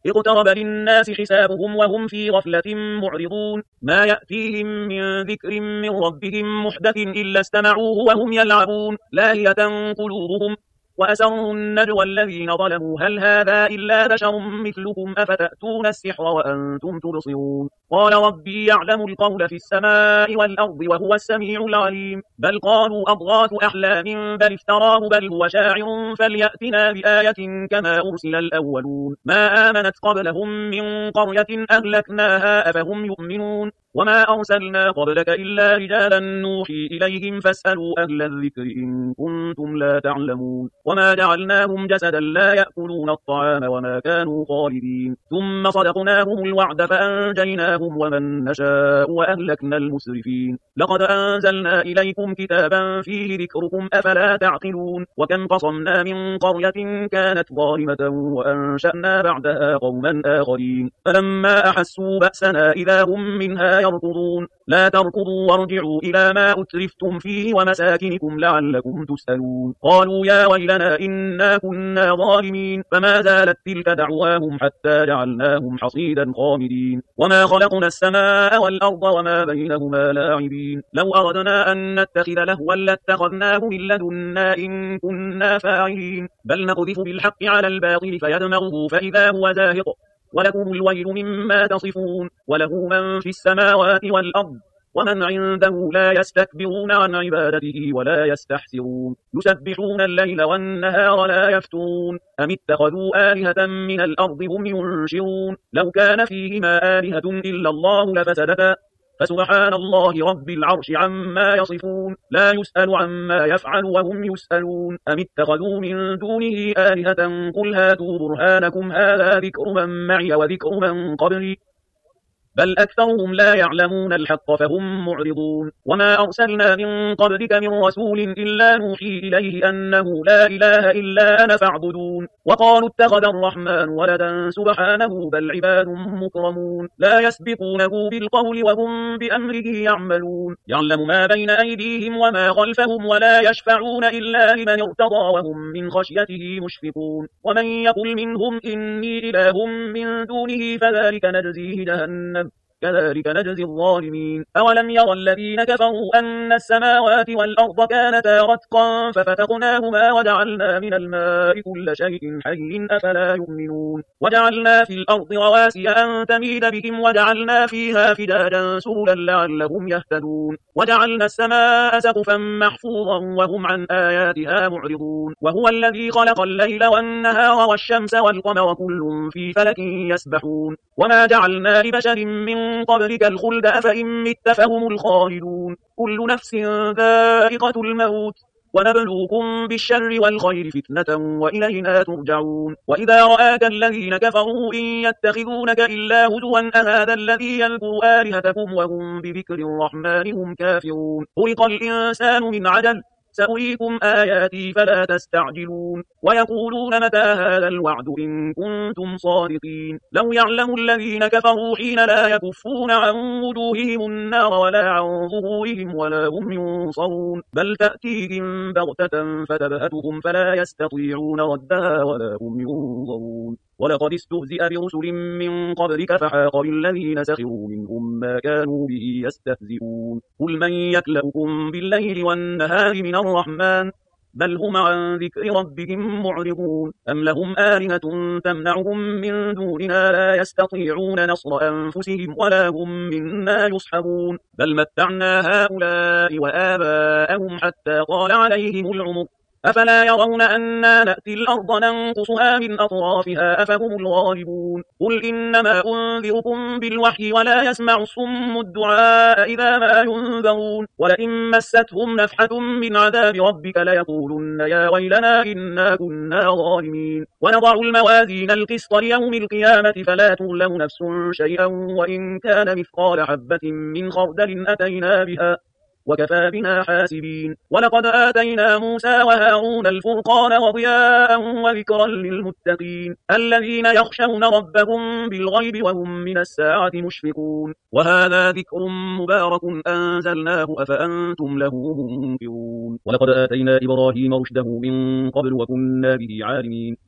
اقترب للناس حسابهم وهم في غفلة معرضون ما يأتيهم من ذكر من ربهم محدث إلا استمعوه وهم يلعبون لاهية قلوبهم وأسروا النجوى الذين ظلموا هل هذا إلا بشر مثلكم أفتأتون السحر وأنتم تبصرون قال ربي يعلم القول في السماء والأرض وهو السميع العليم بل قالوا أضغاث أحلام بل افتراه بل هو شاعر فليأتنا بآية كما أرسل الأولون ما آمنت قبلهم من قرية أهلكناها أفهم يؤمنون وما أرسلنا قبلك إلا رجالا نوحي إليهم فاسألوا أهل الذكر إن كنتم لا تعلمون وما جعلناهم جسدا لا يأكلون الطعام وما كانوا خالدين ثم صدقناهم الوعد فأنجيناهم ومن نشاء وأهلكنا المسرفين لقد أنزلنا إليكم كتابا فيه ذكركم أفلا تعقلون وكم قصمنا من قرية كانت ظالمة وأنشأنا بعدها قوما آخرين فلما أحسوا بأسنا إذا هم منها يركضون لا تركضوا وارجعوا إلى ما أترفتم فيه ومساكنكم لعلكم تسألون قالوا يا ويلنا إنا كنا ظالمين فما زالت تلك دعواهم حتى جعلناهم حصيدا خامدين وما خلقنا السماء والأرض وما بينهما لاعبين لو أردنا أن نتخذ لهوا لاتخذناه من لدنا إن كنا فاعلين بل نقذف بالحق على الباطل فيدمغه فإذا هو زاهق ولكم الويل مما تصفون وله من في السماوات والأرض ومن عنده لا يستكبرون عن عبادته ولا يستحسرون يسبحون الليل والنهار لا يفترون أم اتخذوا آلهة من الأرض هم ينشرون لو كان فيهما آلهة إلا الله لفسدتا فسبحان الله رب العرش عما يصفون لا يسأل عما يفعل وهم يسألون أم اتخذوا من دونه آلهة قل هاتوا برهانكم هذا ذكر من معي وذكر من قبلي بل أكثرهم لا يعلمون الحق فهم معرضون وما أرسلنا من قبلك من رسول إلا نوحي إليه أنه لا إله إلا أنا فاعبدون وقالوا اتخذ الرحمن ولدا سبحانه بل عباد مكرمون لا يسبقونه بالقول وهم بأمره يعملون يعلم ما بين أيديهم وما خلفهم ولا يشفعون إلا لمن ارتضى وهم من خشيته مشفقون ومن يقل منهم إني إله من دونه فذلك نجزيه جهنم كذلك نجزي الظالمين أولم يرى الذين كفروا أن السماوات والأرض كانتا رتقا ففتقناهما وجعلنا من الماء كل شيء حي أفلا يؤمنون وجعلنا في الأرض رواسي أن تميد بهم وجعلنا فيها فجاجا سبلا لعلهم يهتدون وجعلنا السماء سقفا محفوظا وهم عن آياتها معرضون وهو الذي خلق الليل والنهار والشمس والقمر كل في فلك يسبحون وما جعلنا لبشر من قبلك الخلد أفإن مت فهم الخالدون كل نفس ذائقة الموت ونبلوكم بالشر والخير فتنة وإلينا ترجعون وإذا رآك الذين كفروا إن يتخذونك إلا هزوا أهذا الذي يذكر آلهتكم وهم بذكر الرحمن هم كافرون خلق الإنسان من عجل سأريكم آياتي فلا تستعجلون ويقولون متى هذا الوعد إن كنتم صادقين لو يعلم الذين كفروا حين لا يكفون عن وجوههم النار ولا عن ظهورهم ولا هم ينصرون بل تأتيهم بغتة فتبهتهم فلا يستطيعون ردها ولا هم ينظرون ولقد استهزئ برسل من قبلك فحاق بالذين سخروا منهم ما كانوا به يستهزئون قل من يكلؤكم بالليل والنهار من الرحمن بل هم عن ذكر ربهم معرضون أم لهم آلهة تمنعهم من دوننا لا يستطيعون نصر أنفسهم ولا هم منا يصحبون بل متعنا هؤلاء وآباءهم حتى طال عليهم العمر أفلا يرون أنا نأتي الأرض ننقصها من أطرافها أفهم الغالبون قل إنما أنذركم بالوحي ولا يسمع الصم الدعاء إذا ما ينذرون ولئن مستهم نفحة من عذاب ربك ليقولن يا ويلنا إنا كنا ظالمين ونضع الموازين القسط ليوم القيامة فلا تظلم نفس شيئا وإن كان مثقال حبة من خردل أتينا بها وكفى بنا حاسبين ولقد آتينا موسى وهارون الفرقان وضياء وذكرا للمتقين الذين يخشون ربهم بالغيب وهم من الساعة مشفقون وهذا ذكر مبارك أنزلناه أفأنتم له منكرون ولقد آتينا إبراهيم رشده من قبل وكنا به عالمين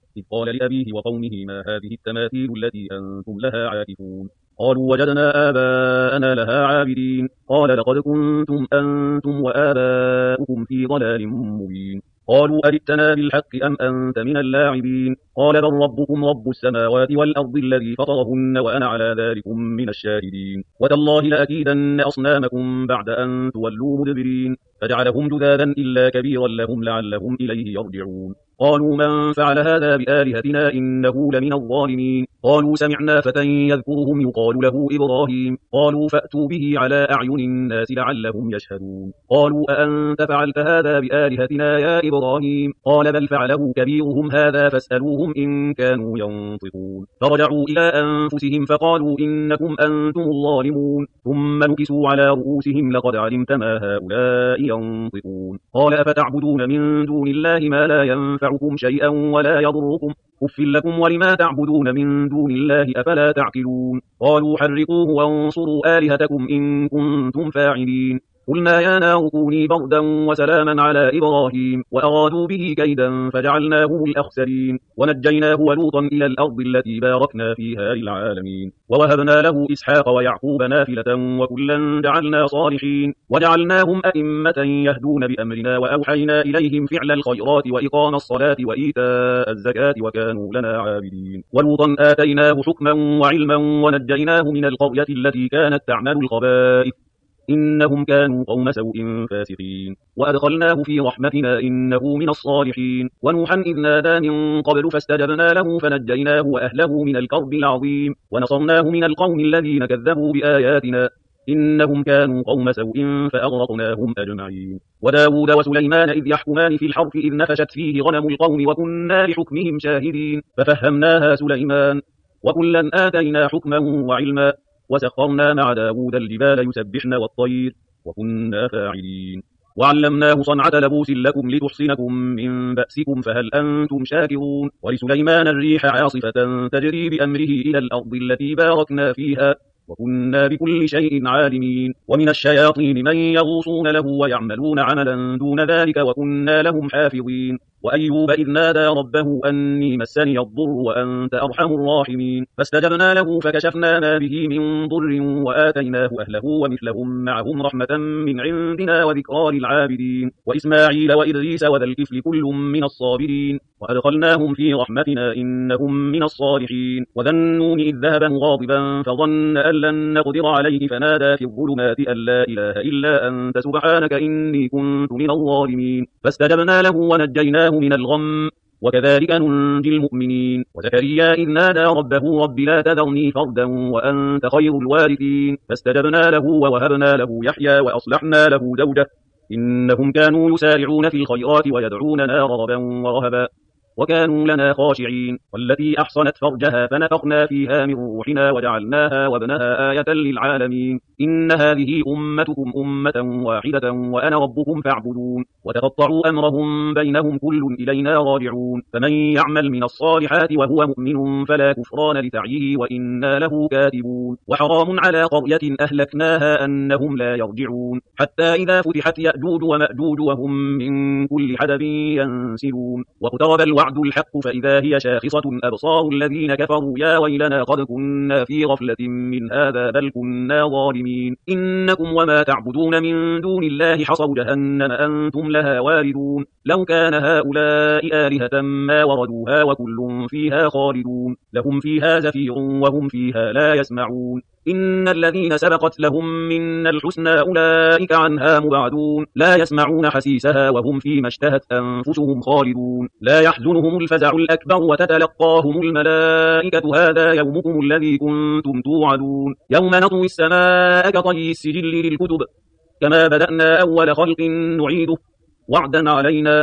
إذ قال لأبيه وقومه ما هذه التماثيل التي أنتم لها عاكفون قالوا وجدنا آباءنا لها عابدين قال لقد كنتم أنتم وآباؤكم في ضلال مبين قالوا أجئتنا بالحق أم أنت من اللاعبين قال بل ربكم رب السماوات والأرض الذي فطرهن وأنا على ذلكم من الشاهدين وتالله لأكيدن أصنامكم بعد أن تولوا مدبرين فجعلهم جذاذا إلا كبيرا لهم لعلهم إليه يرجعون قالوا من فعل هذا بآلهتنا إنه لمن الظالمين قالوا سمعنا فتى يذكرهم يقال له إبراهيم قالوا فأتوا به على أعين الناس لعلهم يشهدون قالوا أأنت فعلت هذا بآلهتنا يا إبراهيم قال بل فعله كبيرهم هذا فاسألوهم إن كانوا ينطقون فرجعوا إلى أنفسهم فقالوا إنكم أنتم الظالمون ثم نكسوا على رؤوسهم لقد علمت ما هؤلاء ينطقون قال أفتعبدون من دون الله ما لا ينفعكم شيئا ولا يضركم أف لكم ولما تعبدون من دون الله أفلا تعقلون قالوا حرقوه وانصروا آلهتكم إن كنتم فاعلين قلنا يا نار كوني بردا وسلاما على إبراهيم وأرادوا به كيدا فجعلناه الأخسرين ونجيناه ولوطا إلى الأرض التي باركنا فيها للعالمين ووهبنا له إسحاق ويعقوب نافلة وكلا جعلنا صالحين وجعلناهم أئمة يهدون بأمرنا وأوحينا إليهم فعل الخيرات وإقام الصلاة وإيتاء الزكاة وكانوا لنا عابدين ولوطا آتيناه حكما وعلما ونجيناه من القرية التي كانت تعمل الخبائث إنهم كانوا قوم سوء فاسقين وأدخلناه في رحمتنا إنه من الصالحين ونوحا إذ نادى من قبل فاستجبنا له فنجيناه وأهله من الكرب العظيم ونصرناه من القوم الذين كذبوا بآياتنا إنهم كانوا قوم سوء فأغرقناهم أجمعين وداود وسليمان إذ يحكمان في الحرث إذ نفشت فيه غنم القوم وكنا لحكمهم شاهدين ففهمناها سليمان وكلا آتينا حكما وعلما وسخرنا مع داود الجبال يسبحن والطير وكنا فاعلين وعلمناه صنعة لبوس لكم لتحصنكم من بأسكم فهل أنتم شاكرون ولسليمان الريح عاصفة تجري بأمره إلى الأرض التي باركنا فيها وكنا بكل شيء عالمين ومن الشياطين من يغوصون له ويعملون عملا دون ذلك وكنا لهم حافظين وأيوب إذ نادى ربه أني مسني الضر وأنت أرحم الراحمين فاستجبنا له فكشفنا ما به من ضر وآتيناه أهله ومثلهم معهم رحمة من عندنا وذكرى للعابدين وإسماعيل وإدريس وذا الكفل كل من الصابرين وأدخلناهم في رحمتنا إنهم من الصالحين وذا النون إذ ذهب مغاضبا فظن أن لن نقدر عليه فنادى في الظلمات أن لا إله إلا أنت سبحانك إني كنت من الظالمين فاستجبنا له ونجيناه من الغم وكذلك ننجي المؤمنين وزكريا إذ نادى ربه رب لا تذرني فردا وأنت خير الوارثين فاستجبنا له ووهبنا له يحيى وأصلحنا له زوجه إنهم كانوا يسارعون في الخيرات ويدعوننا رغبا ورهبا وكانوا لنا خاشعين والتي أحصنت فرجها فنفخنا فيها من روحنا وجعلناها وابنها آية للعالمين إن هذه أمتكم أمة واحدة وأنا ربكم فاعبدون وتقطعوا أمرهم بينهم كل إلينا راجعون فمن يعمل من الصالحات وهو مؤمن فلا كفران لسعيه وإنا له كاتبون وحرام على قرية أهلكناها أنهم لا يرجعون حتى إذا فتحت يأجوج ومأجوج وهم من كل حدب ينسلون واقترب الوعد الحق فإذا هي شاخصة أبصار الذين كفروا يا ويلنا قد كنا في غفلة من هذا بل كنا ظالمين إنكم وما تعبدون من دون الله حصب جهنم أنتم لها واردون لو كان هؤلاء آلهة ما وردوها وكل فيها خالدون لهم فيها زفير وهم فيها لا يسمعون إن الذين سبقت لهم من الحسنى أولئك عنها مبعدون لا يسمعون حسيسها وهم فيما اشتهت أنفسهم خالدون لا يحزنهم الفزع الأكبر وتتلقاهم الملائكة هذا يومكم الذي كنتم توعدون يوم نطوي السماء كطي السجل للكتب كما بدأنا أول خلق نعيده وعدا علينا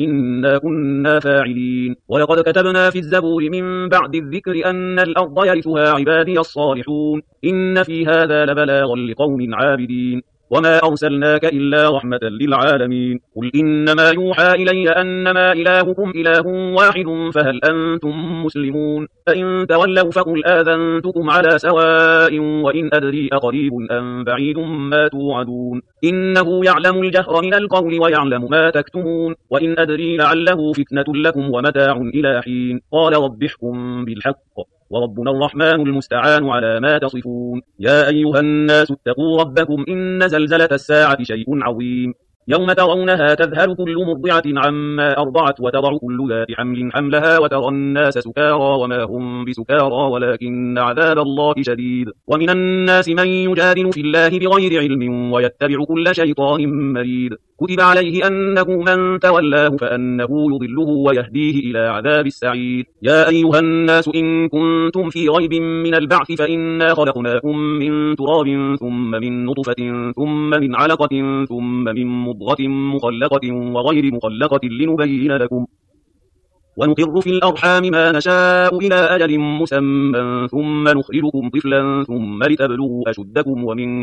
إنا كنا فاعلين ولقد كتبنا في الزبور من بعد الذكر أن الأرض يرثها عبادي الصالحون إن في هذا لبلاغا لقوم عابدين وما أرسلناك إلا رحمة للعالمين قل إنما يوحى إلي أنما إلهكم إله واحد فهل أنتم مسلمون فإن تولوا فقل آذنتكم على سواء وإن أدري أقريب أم بعيد ما توعدون إنه يعلم الجهر من القول ويعلم ما تكتمون وإن أدري لعله فتنة لكم ومتاع إلى حين قال رب احكم بالحق وربنا الرحمن المستعان على ما تصفون يا أيها الناس اتقوا ربكم إن زلزلة الساعة شيء عظيم يوم ترونها تذهل كل مرضعة عما أرضعت وتضع كل ذات حمل حملها وترى الناس سكارى وما هم بسكارى ولكن عذاب الله شديد ومن الناس من يجادل في الله بغير علم ويتبع كل شيطان مريد كتب عليه أنه من تولاه فأنه يضله ويهديه إلى عذاب السعير يا أيها الناس إن كنتم في ريب من البعث فإنا خلقناكم من تراب ثم من نطفة ثم من علقة ثم من مضغة مخلقة وغير مخلقة لنبين لكم ونقر في الأرحام ما نشاء إلى أجل مسمى ثم نخرجكم طفلا ثم لتبلغوا أشدكم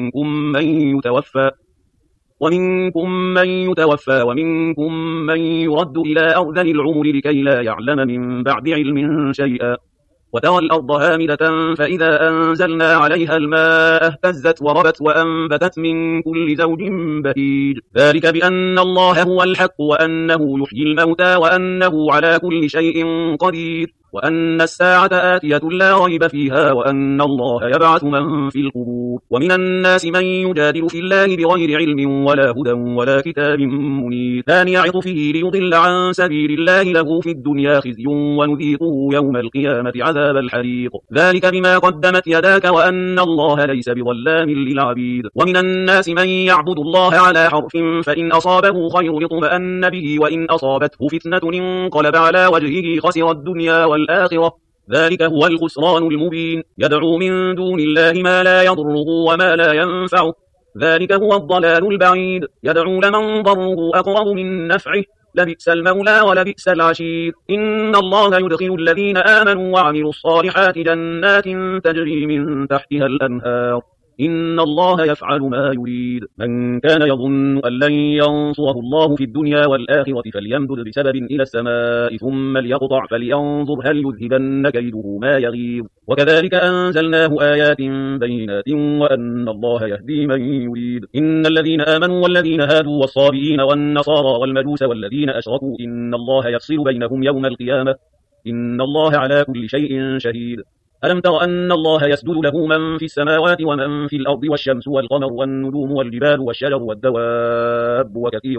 ومنكم من يتوفى ومنكم من يرد إلى أرذل العمر لكي لا يعلم من بعد علم شيئا وترى الأرض هامدة فإذا أنزلنا عليها الماء اهتزت وربت وأنبتت من كل زوج بهيج ذلك بأن الله هو الحق وأنه يحيي الموتى وأنه على كل شيء قدير وأن الساعة آتية لا ريب فيها وأن الله يبعث من في القبور ومن الناس من يجادل في الله بغير علم ولا هدى ولا كتاب منير ثاني عطفه ليضل عن سبيل الله له في الدنيا خزي ونذيقه يوم القيامة عذاب الحريق ذلك بما قدمت يداك وأن الله ليس بظلام للعبيد ومن الناس من يعبد الله على حرف فإن أصابه خير اطمأن به وإن أصابته فتنة انقلب على وجهه خسر الدنيا والآخرة ذلك هو الخسران المبين يدعو من دون الله ما لا يضره وما لا ينفعه ذلك هو الضلال البعيد يدعو لمن ضره أقرب من نفعه لبئس المولى ولبئس العشير إن الله يدخل الذين آمنوا وعملوا الصالحات جنات تجري من تحتها الأنهار إن الله يفعل ما يريد من كان يظن أن لن ينصره الله في الدنيا والآخرة فليمدد بسبب إلى السماء ثم ليقطع فلينظر هل يذهبن كيده ما يغيظ وكذلك أنزلناه آيات بينات وأن الله يهدي من يريد إن الذين آمنوا والذين هادوا والصابئين والنصارى والمجوس والذين أشركوا إن الله يفصل بينهم يوم القيامة إن الله على كل شيء شهيد ألم تر أن الله يسجد له من في السماوات ومن في الأرض والشمس والقمر والنجوم والجبال والشجر والدواب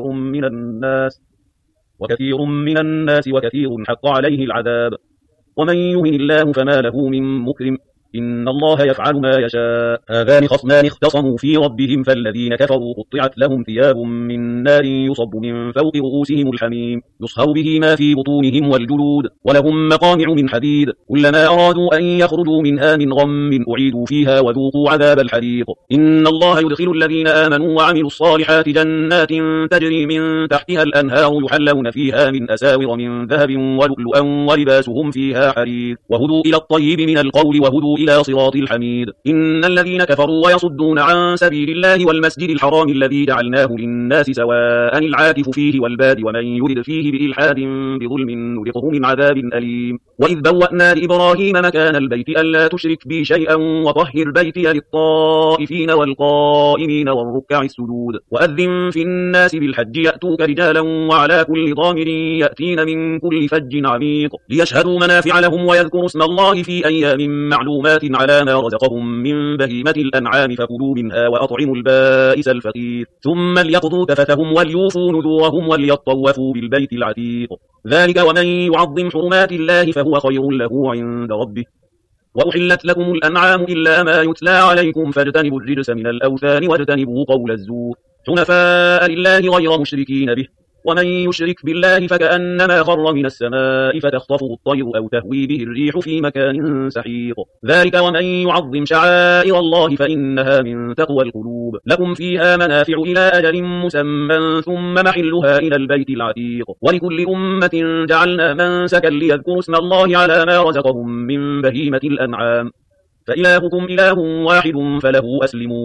وكثير من الناس وكثير حق عليه العذاب ومن يهن الله فما له من مكرم إن الله يفعل ما يشاء هذان خصمان اختصموا في ربهم فالذين كفروا قطعت لهم ثياب من نار يصب من فوق رؤوسهم الحميم يصهر به ما في بطونهم والجلود ولهم مقامع من حديد كلما أرادوا أن يخرجوا منها من غم أعيدوا فيها وذوقوا عذاب الحريق إن الله يدخل الذين آمنوا وعملوا الصالحات جنات تجري من تحتها الأنهار يحلون فيها من أساور من ذهب ولؤلؤا ولباسهم فيها حرير وهدوا إلى الطيب من القول وهدوا إلى صراط الحميد إن الذين كفروا ويصدون عن سبيل الله والمسجد الحرام الذي جعلناه للناس سواء العاكف فيه والباد ومن يرد فيه بإلحاد بظلم نذقه من عذاب أليم وإذ بوأنا لإبراهيم مكان البيت ألا تشرك بي شيئا وطهر بيتي للطائفين والقائمين والركع السجود وأذن في الناس بالحج يأتوك رجالا وعلى كل ضامر يأتين من كل فج عميق ليشهدوا منافع لهم ويذكروا اسم الله في أيام معلومات على ما رزقهم من بهيمة الأنعام فكلوا منها وأطعموا البائس الفقير ثم ليقضوا تفثهم وليوفوا نذورهم وليطوفوا بالبيت العتيق ذلك ومن يعظم حرمات الله فهو خير له عند ربه وأحلت لكم الأنعام إلا ما يتلى عليكم فاجتنبوا الرجس من الأوثان واجتنبوا قول الزور حنفاء لله غير مشركين به ومن يشرك بالله فكأنما خر من السماء فتخطفه الطير أو تهوي به الريح في مكان سحيق ذلك ومن يعظم شعائر الله فإنها من تقوى القلوب لكم فيها منافع إلى أجل مسمى ثم محلها إلى البيت العتيق ولكل أمة جعلنا منسكا ليذكروا اسم الله على ما رزقهم من بهيمة الأنعام فإلهكم إله واحد فله أسلموا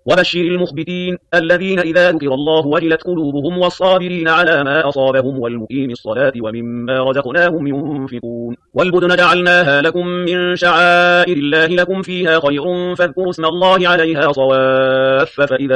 وبشر المخبتين الذين إذا ذكر الله وجلت قلوبهم والصابرين على ما أصابهم والمقيم الصلاة ومما رزقناهم ينفقون والبدن جعلناها لكم من شعائر الله لكم فيها خير فاذكروا اسم الله عليها صواف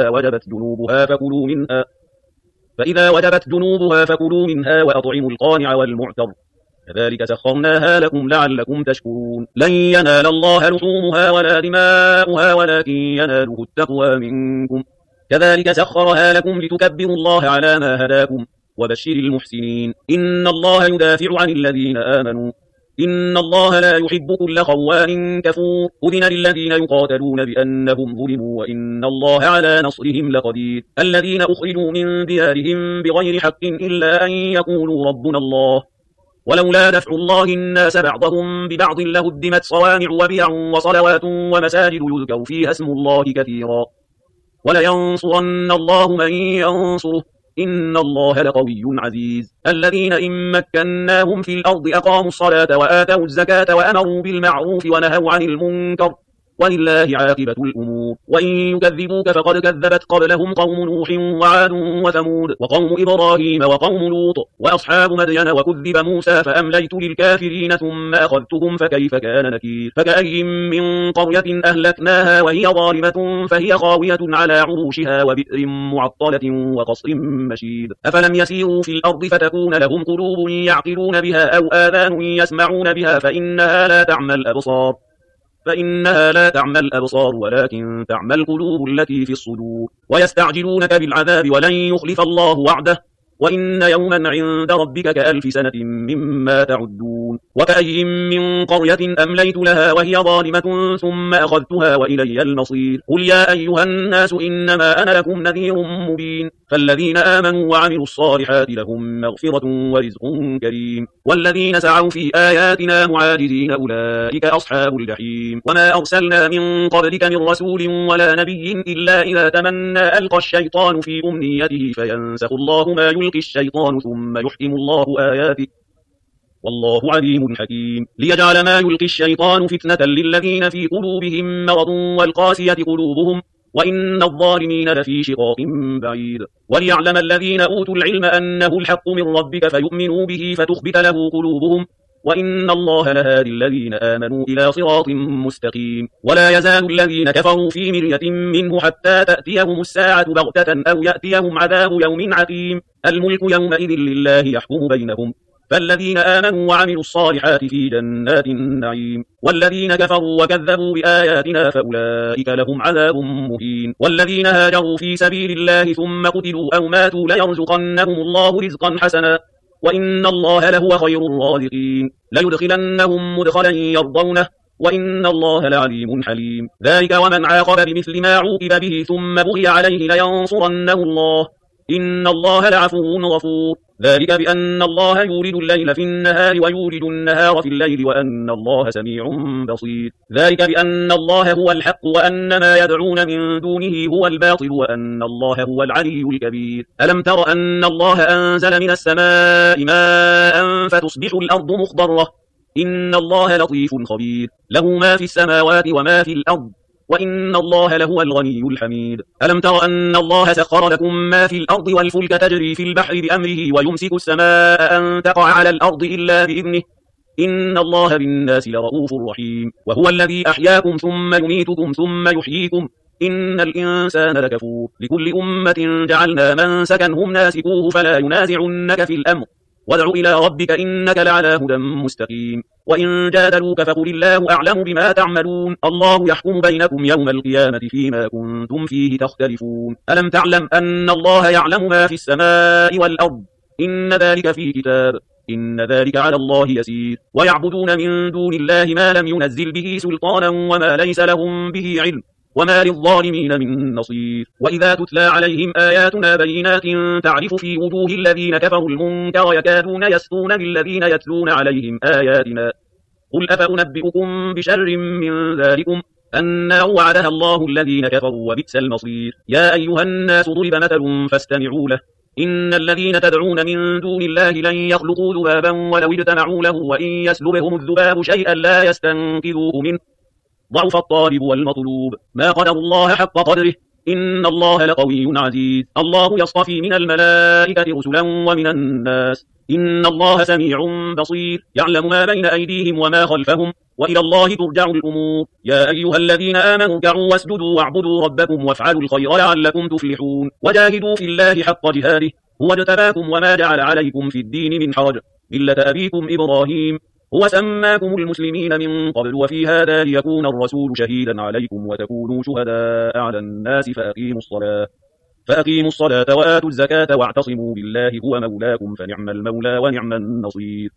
فإذا وجبت جنوبها فكلوا منها وأطعموا القانع والمعتر كذلك سخرناها لكم لعلكم تشكرون لن ينال الله لحومها ولا دماؤها ولكن يناله التقوى منكم كذلك سخرها لكم لتكبروا الله على ما هداكم وبشر المحسنين إن الله يدافع عن الذين آمنوا إن الله لا يحب كل خوان كفور أذن للذين يقاتلون بأنهم ظلموا وإن الله على نصرهم لقدير الذين أخرجوا من ديارهم بغير حق إلا أن يقولوا ربنا الله ولولا دفع الله الناس بعضهم ببعض لهدمت صوامع وبيع وصلوات ومساجد يذكر فيها اسم الله كثيرا ولينصرن الله من ينصره إن الله لقوي عزيز الذين إن مكناهم في الأرض أقاموا الصلاة وآتوا الزكاة وأمروا بالمعروف ونهوا عن المنكر ولله عاقبة الأمور وإن يكذبوك فقد كذبت قبلهم قوم نوح وعاد وثمود وقوم إبراهيم وقوم لوط وأصحاب مدين وكذب موسى فأمليت للكافرين ثم أخذتهم فكيف كان نكير فكأي من قرية أهلكناها وهي ظالمة فهي خاوية على عروشها وبئر معطلة وقصر مشيد أفلم يسيروا في الأرض فتكون لهم قلوب يعقلون بها أو آذان يسمعون بها فإنها لا تعمى الأبصار ولكن تعمى القلوب التي في الصدور ويستعجلونك بالعذاب ولن يخلف الله وعده وإن يوما عند ربك كألف سنة مما تعدون وكأي من قرية أمليت لها وهي ظالمة ثم أخذتها وإلي المصير قل يا أيها الناس إنما أنا لكم نذير مبين فالذين آمنوا وعملوا الصالحات لهم مغفرة ورزق كريم والذين سعوا في آياتنا معاجزين أولئك أصحاب الجحيم وما أرسلنا من قبلك من رسول ولا نبي إلا إذا تمنى ألقى الشيطان في أمنيته فينسخ الله ما يلقي الشيطان ثم يحكم الله آياته والله عليم حكيم ليجعل ما يلقي الشيطان فتنة للذين في قلوبهم مرض والقاسية قلوبهم وإن الظالمين لفي شقاق بعيد وليعلم الذين أوتوا العلم أنه الحق من ربك فيؤمنوا به فتخبت له قلوبهم وإن الله لهادي الذين آمنوا إلى صراط مستقيم ولا يزال الذين كفروا في مرية منه حتى تأتيهم الساعة بغتة أو يأتيهم عذاب يوم عقيم الملك يومئذ لله يحكم بينهم فالذين آمنوا وعملوا الصالحات في جنات النعيم والذين كفروا وكذبوا بآياتنا فأولئك لهم عذاب مهين والذين هاجروا في سبيل الله ثم قتلوا أو ماتوا ليرزقنهم الله رزقا حسنا وإن الله لهو خير الرازقين ليدخلنهم مدخلا يرضونه وإن الله لعليم حليم ذلك ومن عاقب بمثل ما عوقب به ثم بغي عليه لينصرنه الله إن الله لعفو غفور ذلك بأن الله يولد الليل في النهار ويولد النهار في الليل وأن الله سميع بصير ذلك بأن الله هو الحق وأن ما يدعون من دونه هو الباطل وأن الله هو العلي الكبير ألم تر أن الله أنزل من السماء ماء فتصبح الأرض مخضرة إن الله لطيف خبير له ما في السماوات وما في الأرض وإن الله لهو الغني الحميد ألم تر أن الله سخر لكم ما في الأرض والفلك تجري في البحر بأمره ويمسك السماء أن تقع على الأرض إلا بإذنه إن الله بالناس لرؤوف رحيم وهو الذي أحياكم ثم يميتكم ثم يحييكم إن الإنسان لكفور لكل أمة جعلنا منسكا هم ناسكوه فلا ينازعنك في الأمر وادع إلى ربك إنك لعلى هدى مستقيم وإن جادلوك فقل الله أعلم بما تعملون الله يحكم بينكم يوم القيامة فيما كنتم فيه تختلفون ألم تعلم أن الله يعلم ما في السماء والأرض إن ذلك في كتاب إن ذلك على الله يسير ويعبدون من دون الله ما لم ينزل به سلطانا وما ليس لهم به علم وما للظالمين من نصير وإذا تتلى عليهم آياتنا بينات تعرف في وجوه الذين كفروا المنكر يكادون يسطون بالذين يتلون عليهم آياتنا قل أفأنبئكم بشر من ذلكم النار وعدها الله الذين كفروا وبئس المصير يا أيها الناس ضرب مثل فاستمعوا له إن الذين تدعون من دون الله لن يخلقوا ذبابا ولو اجتمعوا له وإن يسلبهم الذباب شيئا لا يستنقذوه منه ضعف الطالب والمطلوب ما قدر الله حق قدره إن الله لقوي عزيز الله يصطفي من الملائكة رسلا ومن الناس إن الله سميع بصير يعلم ما بين أيديهم وما خلفهم وإلى الله ترجع الأمور يا أيها الذين آمنوا اركعوا واسجدوا واعبدوا ربكم وافعلوا الخير لعلكم تفلحون وجاهدوا في الله حق جهاده هو اجتباكم وما جعل عليكم في الدين من حرج ملة أبيكم إبراهيم هو سماكم المسلمين من قبل وفي هذا ليكون الرسول شهيدا عليكم وتكونوا شهداء على الناس فأقيموا الصلاة وآتوا الزكاة واعتصموا بالله هو مولاكم فنعم المولى ونعم النصير